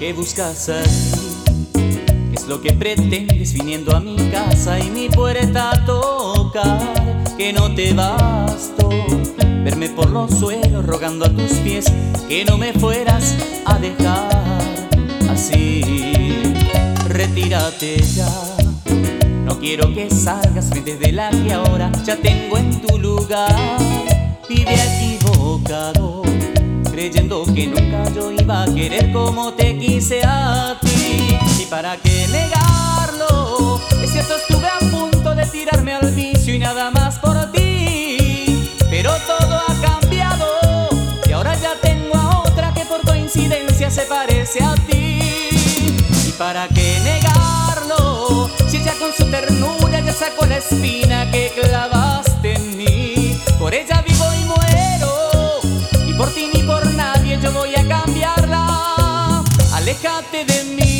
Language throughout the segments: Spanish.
¿Qué buscas aquí? ¿Qué es lo que pretendes viniendo a mi casa y mi puerta a tocar? Que no te bastó verme por los suelos rogando a tus pies que no me fueras a dejar así. Retírate ya, no quiero que salgas frente de la que ahora ya tengo en tu lugar. Vive equivocado, creyendo que nunca yo iba a querer como te quise a ti. ¿Y para qué negarlo? Es cierto, estuve a punto de tirarme al vicio y nada más por ti, pero todo ha cambiado y ahora ya tengo a otra que por coincidencia se parece a ti. ¿Y para qué negarlo? Si ella con su ternura ya sacó la espina que clavaste en mí. Por ella vivo y muero, y por ti ni por nadie yo voy a cambiarla. Aléjate de mí.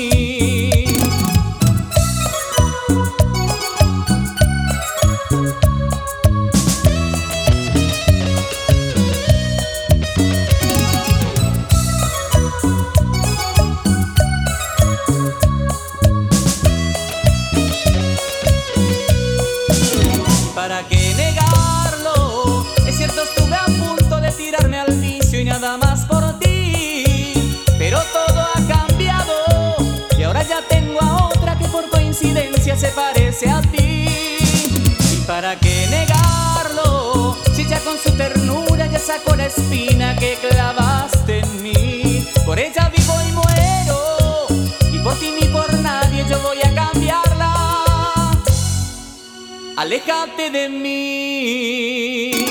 ¿Para qué negarlo? Es cierto, estuve a punto de tirarme al vicio y nada más por ti, pero todo ha cambiado y ahora ya tengo a otra que por coincidencia se parece a ti. ¿Y para qué negarlo? Si ella con su ternura ya sacó la espina que clavaste en mí. Por ella vivo y muero, y por ti ni por nadie yo voy a cambiarla. Aléjate de mí.